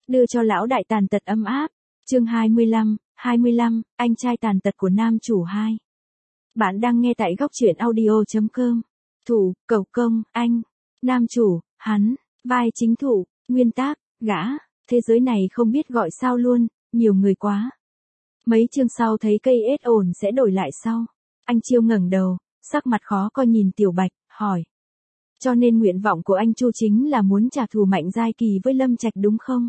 đưa cho lão đại tàn tật ấm áp. Chương 25, anh trai tàn tật của nam chủ 2. Bạn đang nghe tại góc truyện audio.com. Thủ, Cẩu Công, anh. Nam chủ, hắn. Vai chính thủ, nguyên tác, gã. Thế giới này không biết gọi sao luôn, nhiều người quá. Mấy chương sau thấy cây ết ổn sẽ đổi lại sau. Anh Chiêu ngẩng đầu, sắc mặt khó coi nhìn Tiểu Bạch, hỏi. Cho nên nguyện vọng của anh Chu chính là muốn trả thù Mạnh Giai Kỳ với Lâm Trạch đúng không?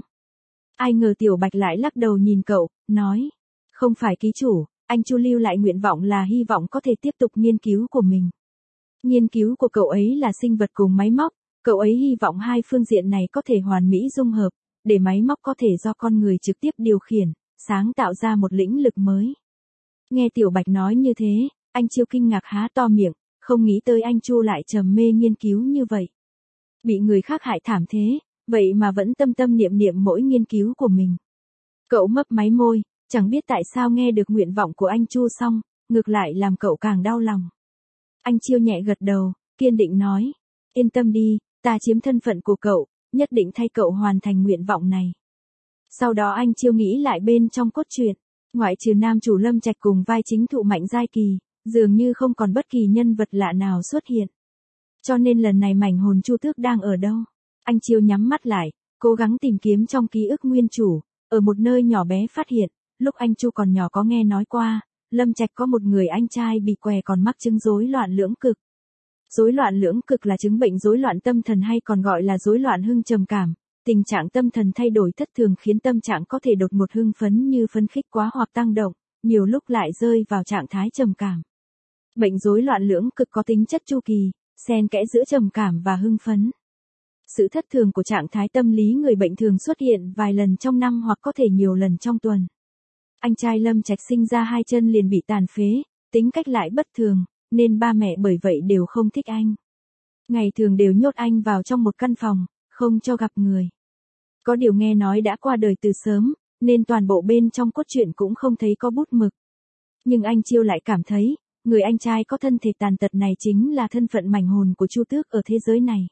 Ai ngờ Tiểu Bạch lại lắc đầu nhìn cậu, nói. Không phải ký chủ, anh Chu lưu lại nguyện vọng là hy vọng có thể tiếp tục nghiên cứu của mình. Nghiên cứu của cậu ấy là sinh vật cùng máy móc, cậu ấy hy vọng hai phương diện này có thể hoàn mỹ dung hợp, để máy móc có thể do con người trực tiếp điều khiển, sáng tạo ra một lĩnh lực mới. Nghe Tiểu Bạch nói như thế, anh Chiêu kinh ngạc há to miệng, không nghĩ tới anh Chu lại trầm mê nghiên cứu như vậy. Bị người khác hại thảm thế, vậy mà vẫn tâm tâm niệm niệm mỗi nghiên cứu của mình. Cậu mấp máy môi, chẳng biết tại sao nghe được nguyện vọng của anh Chu xong, ngược lại làm cậu càng đau lòng. Anh Chiêu nhẹ gật đầu, kiên định nói, yên tâm đi, ta chiếm thân phận của cậu, nhất định thay cậu hoàn thành nguyện vọng này. Sau đó anh Chiêu nghĩ lại bên trong cốt truyện, ngoại trừ nam chủ Lâm Trạch cùng vai chính thụ Mạnh Giai Kỳ, dường như không còn bất kỳ nhân vật lạ nào xuất hiện. Cho nên lần này mảnh hồn Chu Tước đang ở đâu? Anh Chiêu nhắm mắt lại, cố gắng tìm kiếm trong ký ức nguyên chủ, ở một nơi nhỏ bé phát hiện, lúc anh Chu còn nhỏ có nghe nói qua, Lâm Trạch có một người anh trai bị què còn mắc chứng rối loạn lưỡng cực. Rối loạn lưỡng cực là chứng bệnh rối loạn tâm thần hay còn gọi là rối loạn hưng trầm cảm, tình trạng tâm thần thay đổi thất thường khiến tâm trạng có thể đột ngột hưng phấn như phấn khích quá hoặc tăng động, nhiều lúc lại rơi vào trạng thái trầm cảm. Bệnh rối loạn lưỡng cực có tính chất chu kỳ, xen kẽ giữa trầm cảm và hưng phấn. Sự thất thường của trạng thái tâm lý người bệnh thường xuất hiện vài lần trong năm hoặc có thể nhiều lần trong tuần. Anh trai Lâm Trạch sinh ra hai chân liền bị tàn phế, tính cách lại bất thường, nên ba mẹ bởi vậy đều không thích anh. Ngày thường đều nhốt anh vào trong một căn phòng, không cho gặp người. Có điều nghe nói đã qua đời từ sớm, nên toàn bộ bên trong cốt truyện cũng không thấy có bút mực. Nhưng anh Chiêu lại cảm thấy, người anh trai có thân thể tàn tật này chính là thân phận mảnh hồn của Chu Tước ở thế giới này.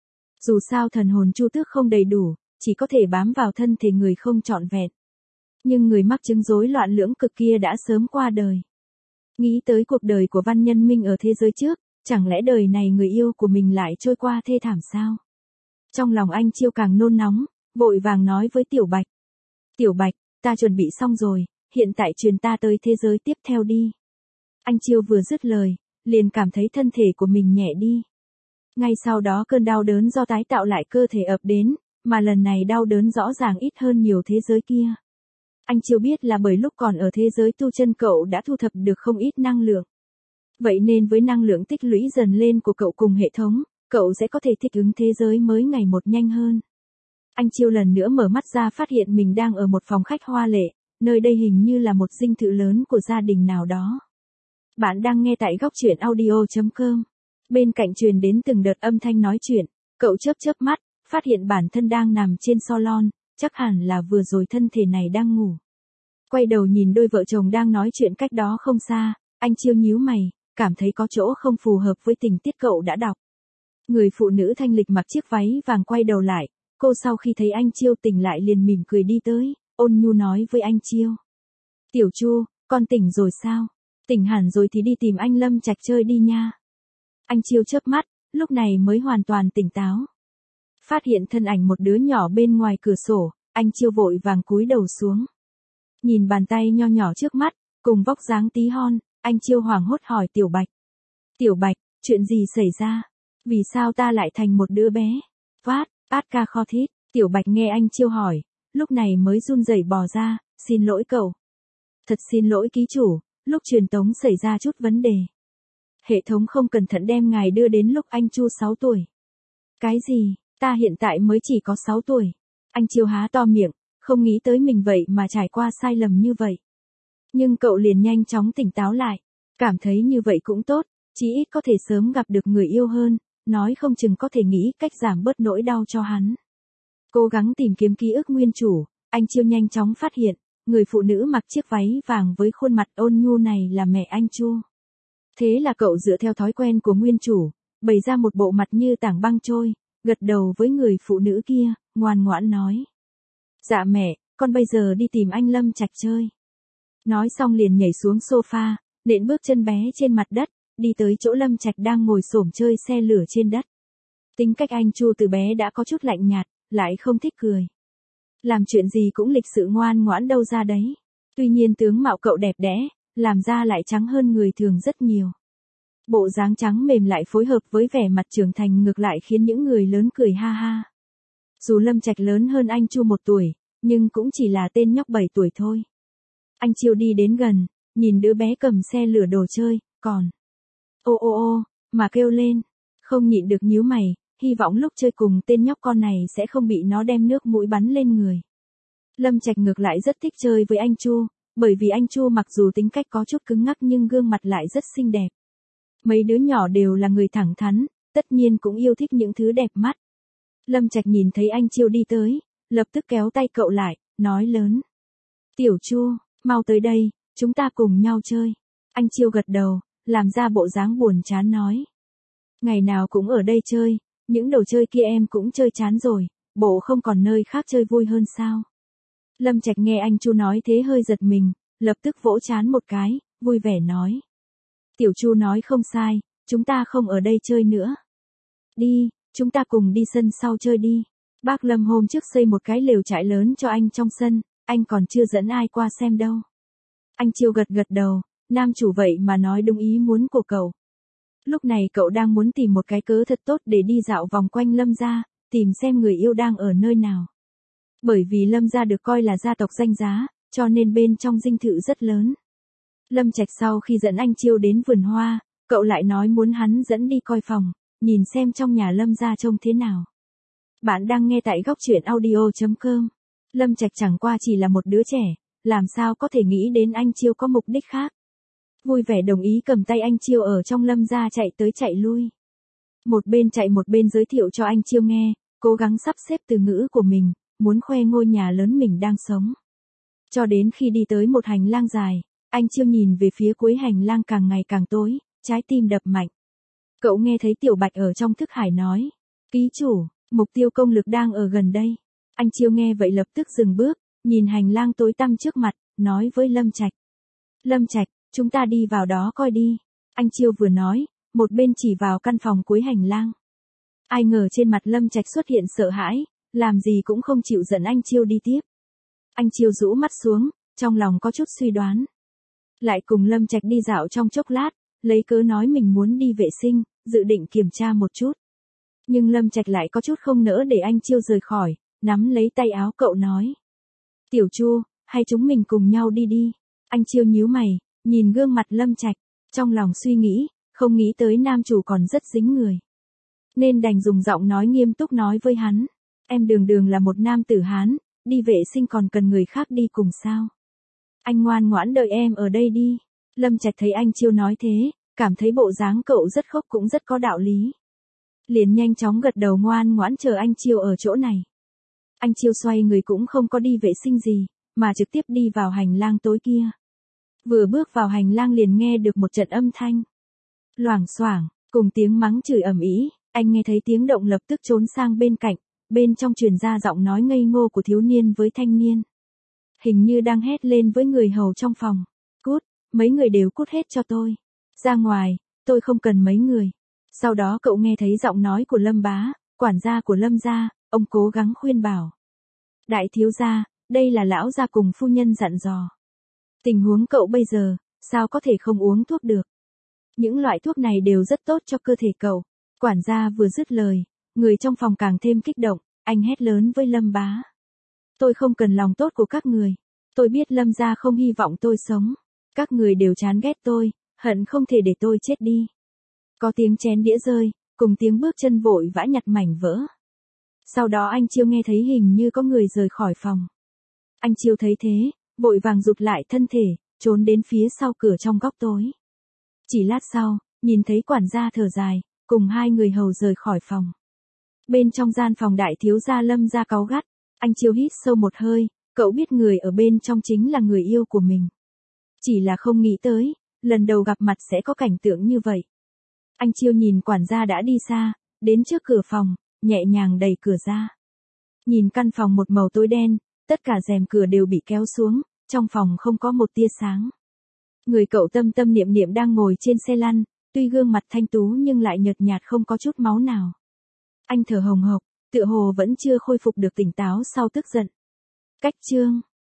Dù sao thần hồn Chu Tước không đầy đủ, chỉ có thể bám vào thân thể người không trọn vẹn. Nhưng người mắc chứng rối loạn lưỡng cực kia đã sớm qua đời. Nghĩ tới cuộc đời của Văn Nhân Minh ở thế giới trước, chẳng lẽ đời này người yêu của mình lại trôi qua thê thảm sao? Trong lòng anh Chiêu càng nôn nóng, vội vàng nói với Tiểu Bạch. Tiểu Bạch, ta chuẩn bị xong rồi, hiện tại truyền ta tới thế giới tiếp theo đi. Anh Chiêu vừa dứt lời, liền cảm thấy thân thể của mình nhẹ đi. Ngay sau đó cơn đau đớn do tái tạo lại cơ thể ập đến, mà lần này đau đớn rõ ràng ít hơn nhiều thế giới kia. Anh Chiêu biết là bởi lúc còn ở thế giới tu chân cậu đã thu thập được không ít năng lượng. Vậy nên với năng lượng tích lũy dần lên của cậu cùng hệ thống, cậu sẽ có thể thích ứng thế giới mới ngày một nhanh hơn. Anh Chiêu lần nữa mở mắt ra phát hiện mình đang ở một phòng khách hoa lệ, nơi đây hình như là một dinh thự lớn của gia đình nào đó. Bạn đang nghe tại góc truyện audio.com. Bên cạnh truyền đến từng đợt âm thanh nói chuyện, cậu chớp chớp mắt, phát hiện bản thân đang nằm trên salon, chắc hẳn là vừa rồi thân thể này đang ngủ. Quay đầu nhìn đôi vợ chồng đang nói chuyện cách đó không xa, anh Chiêu nhíu mày, cảm thấy có chỗ không phù hợp với tình tiết cậu đã đọc. Người phụ nữ thanh lịch mặc chiếc váy vàng quay đầu lại, cô sau khi thấy anh Chiêu tỉnh lại liền mỉm cười đi tới, ôn nhu nói với anh Chiêu. Tiểu Chu, con tỉnh rồi sao? Tỉnh hẳn rồi thì đi tìm anh Lâm Trạch chơi đi nha. Anh Chiêu chớp mắt, lúc này mới hoàn toàn tỉnh táo. Phát hiện thân ảnh một đứa nhỏ bên ngoài cửa sổ, anh Chiêu vội vàng cúi đầu xuống. Nhìn bàn tay nho nhỏ trước mắt, cùng vóc dáng tí hon, anh Chiêu hoảng hốt hỏi Tiểu Bạch. Tiểu Bạch, chuyện gì xảy ra? Vì sao ta lại thành một đứa bé? Vát, Atka kho thít, Tiểu Bạch nghe anh Chiêu hỏi, lúc này mới run rẩy bò ra, xin lỗi cậu. Thật xin lỗi ký chủ, lúc truyền tống xảy ra chút vấn đề. Hệ thống không cẩn thận đem ngài đưa đến lúc anh Chu 6 tuổi. Cái gì, ta hiện tại mới chỉ có 6 tuổi. Anh Chiêu há to miệng, không nghĩ tới mình vậy mà trải qua sai lầm như vậy. Nhưng cậu liền nhanh chóng tỉnh táo lại, cảm thấy như vậy cũng tốt, chí ít có thể sớm gặp được người yêu hơn, nói không chừng có thể nghĩ cách giảm bớt nỗi đau cho hắn. Cố gắng tìm kiếm ký ức nguyên chủ, anh Chiêu nhanh chóng phát hiện, người phụ nữ mặc chiếc váy vàng với khuôn mặt ôn nhu này là mẹ anh Chu. Thế là cậu dựa theo thói quen của nguyên chủ, bày ra một bộ mặt như tảng băng trôi, gật đầu với người phụ nữ kia, ngoan ngoãn nói. Dạ mẹ, con bây giờ đi tìm anh Lâm Trạch chơi. Nói xong liền nhảy xuống sofa, nện bước chân bé trên mặt đất, đi tới chỗ Lâm Trạch đang ngồi xổm chơi xe lửa trên đất. Tính cách anh Chu từ bé đã có chút lạnh nhạt, lại không thích cười. Làm chuyện gì cũng lịch sự ngoan ngoãn đâu ra đấy. Tuy nhiên tướng mạo cậu đẹp đẽ, làm da lại trắng hơn người thường rất nhiều. Bộ dáng trắng mềm lại phối hợp với vẻ mặt trưởng thành ngược lại khiến những người lớn cười ha ha. Dù Lâm Trạch lớn hơn anh Chu 1 tuổi, nhưng cũng chỉ là tên nhóc 7 tuổi thôi. Anh Chiêu đi đến gần, nhìn đứa bé cầm xe lửa đồ chơi, còn ô ô ô, mà kêu lên, không nhịn được nhíu mày, hy vọng lúc chơi cùng tên nhóc con này sẽ không bị nó đem nước mũi bắn lên người. Lâm Trạch ngược lại rất thích chơi với anh Chu, bởi vì anh Chu mặc dù tính cách có chút cứng ngắc nhưng gương mặt lại rất xinh đẹp. Mấy đứa nhỏ đều là người thẳng thắn, tất nhiên cũng yêu thích những thứ đẹp mắt. Lâm Trạch nhìn thấy anh Chiêu đi tới, lập tức kéo tay cậu lại, nói lớn. Tiểu Chu, mau tới đây, chúng ta cùng nhau chơi. Anh Chiêu gật đầu, làm ra bộ dáng buồn chán nói. Ngày nào cũng ở đây chơi, những đồ chơi kia em cũng chơi chán rồi, bộ không còn nơi khác chơi vui hơn sao? Lâm Trạch nghe anh Chu nói thế hơi giật mình, lập tức vỗ trán một cái, vui vẻ nói. Tiểu Chu nói không sai, chúng ta không ở đây chơi nữa. Đi, chúng ta cùng đi sân sau chơi đi. Bác Lâm hôm trước xây một cái lều trại lớn cho anh trong sân, anh còn chưa dẫn ai qua xem đâu. Anh Chiêu gật gật đầu, nam chủ vậy mà nói đúng ý muốn của cậu. Lúc này cậu đang muốn tìm một cái cớ thật tốt để đi dạo vòng quanh Lâm gia, tìm xem người yêu đang ở nơi nào. Bởi vì Lâm gia được coi là gia tộc danh giá, cho nên bên trong dinh thự rất lớn. Lâm Trạch sau khi dẫn anh Chiêu đến vườn hoa, cậu lại nói muốn hắn dẫn đi coi phòng, nhìn xem trong nhà Lâm gia trông thế nào. Bạn đang nghe tại góc truyện audio.com. Lâm Trạch chẳng qua chỉ là một đứa trẻ, làm sao có thể nghĩ đến anh Chiêu có mục đích khác. Vui vẻ đồng ý cầm tay anh Chiêu ở trong Lâm gia chạy tới chạy lui. Một bên chạy một bên giới thiệu cho anh Chiêu nghe, cố gắng sắp xếp từ ngữ của mình, muốn khoe ngôi nhà lớn mình đang sống. Cho đến khi đi tới một hành lang dài, anh Chiêu nhìn về phía cuối hành lang càng ngày càng tối, trái tim đập mạnh. Cậu nghe thấy Tiểu Bạch ở trong thức hải nói, ký chủ, mục tiêu công lực đang ở gần đây. Anh Chiêu nghe vậy lập tức dừng bước, nhìn hành lang tối tăm trước mặt, nói với Lâm Trạch. Lâm Trạch, chúng ta đi vào đó coi đi. Anh Chiêu vừa nói, một bên chỉ vào căn phòng cuối hành lang. Ai ngờ trên mặt Lâm Trạch xuất hiện sợ hãi, làm gì cũng không chịu dẫn anh Chiêu đi tiếp. Anh Chiêu rũ mắt xuống, trong lòng có chút suy đoán. Lại cùng Lâm Trạch đi dạo trong chốc lát, lấy cớ nói mình muốn đi vệ sinh, dự định kiểm tra một chút. Nhưng Lâm Trạch lại có chút không nỡ để anh Chiêu rời khỏi, nắm lấy tay áo cậu nói. Tiểu Chu, hay chúng mình cùng nhau đi đi. Anh Chiêu nhíu mày, nhìn gương mặt Lâm Trạch, trong lòng suy nghĩ, không nghĩ tới nam chủ còn rất dính người. Nên đành dùng giọng nói nghiêm túc nói với hắn. Em đường đường là một nam tử Hán, đi vệ sinh còn cần người khác đi cùng sao? Anh ngoan ngoãn đợi em ở đây đi. Lâm Trạch thấy anh Chiêu nói thế, cảm thấy bộ dáng cậu rất khốc cũng rất có đạo lý. Liền nhanh chóng gật đầu ngoan ngoãn chờ anh Chiêu ở chỗ này. Anh Chiêu xoay người cũng không có đi vệ sinh gì, mà trực tiếp đi vào hành lang tối kia. Vừa bước vào hành lang liền nghe được một trận âm thanh. Loảng xoảng, cùng tiếng mắng chửi ầm ĩ, anh nghe thấy tiếng động lập tức trốn sang bên cạnh, bên trong truyền ra giọng nói ngây ngô của thiếu niên với thanh niên. Hình như đang hét lên với người hầu trong phòng. Cút, mấy người đều cút hết cho tôi. Ra ngoài, tôi không cần mấy người. Sau đó cậu nghe thấy giọng nói của Lâm bá, quản gia của Lâm gia, ông cố gắng khuyên bảo. Đại thiếu gia, đây là lão gia cùng phu nhân dặn dò. Tình huống cậu bây giờ, sao có thể không uống thuốc được. Những loại thuốc này đều rất tốt cho cơ thể cậu. Quản gia vừa dứt lời, người trong phòng càng thêm kích động, anh hét lớn với Lâm bá. Tôi không cần lòng tốt của các người. Tôi biết Lâm gia không hy vọng tôi sống. Các người đều chán ghét tôi, hận không thể để tôi chết đi. Có tiếng chén đĩa rơi, cùng tiếng bước chân vội vã nhặt mảnh vỡ. Sau đó anh Chiêu nghe thấy hình như có người rời khỏi phòng. Anh Chiêu thấy thế, vội vàng rụt lại thân thể, trốn đến phía sau cửa trong góc tối. Chỉ lát sau, nhìn thấy quản gia thở dài, cùng hai người hầu rời khỏi phòng. Bên trong gian phòng đại thiếu gia Lâm gia cáu gắt, anh Chiêu hít sâu một hơi, cậu biết người ở bên trong chính là người yêu của mình. Chỉ là không nghĩ tới, lần đầu gặp mặt sẽ có cảnh tượng như vậy. Anh Chiêu nhìn quản gia đã đi xa, đến trước cửa phòng, nhẹ nhàng đẩy cửa ra. Nhìn căn phòng một màu tối đen, Tất cả rèm cửa đều bị kéo xuống, trong phòng không có một tia sáng. Người cậu Tâm Tâm Niệm Niệm đang ngồi trên xe lăn, tuy gương mặt thanh tú nhưng lại nhợt nhạt không có chút máu nào. Anh thở hồng hộc, tựa hồ vẫn chưa khôi phục được tỉnh táo sau tức giận. Cách chương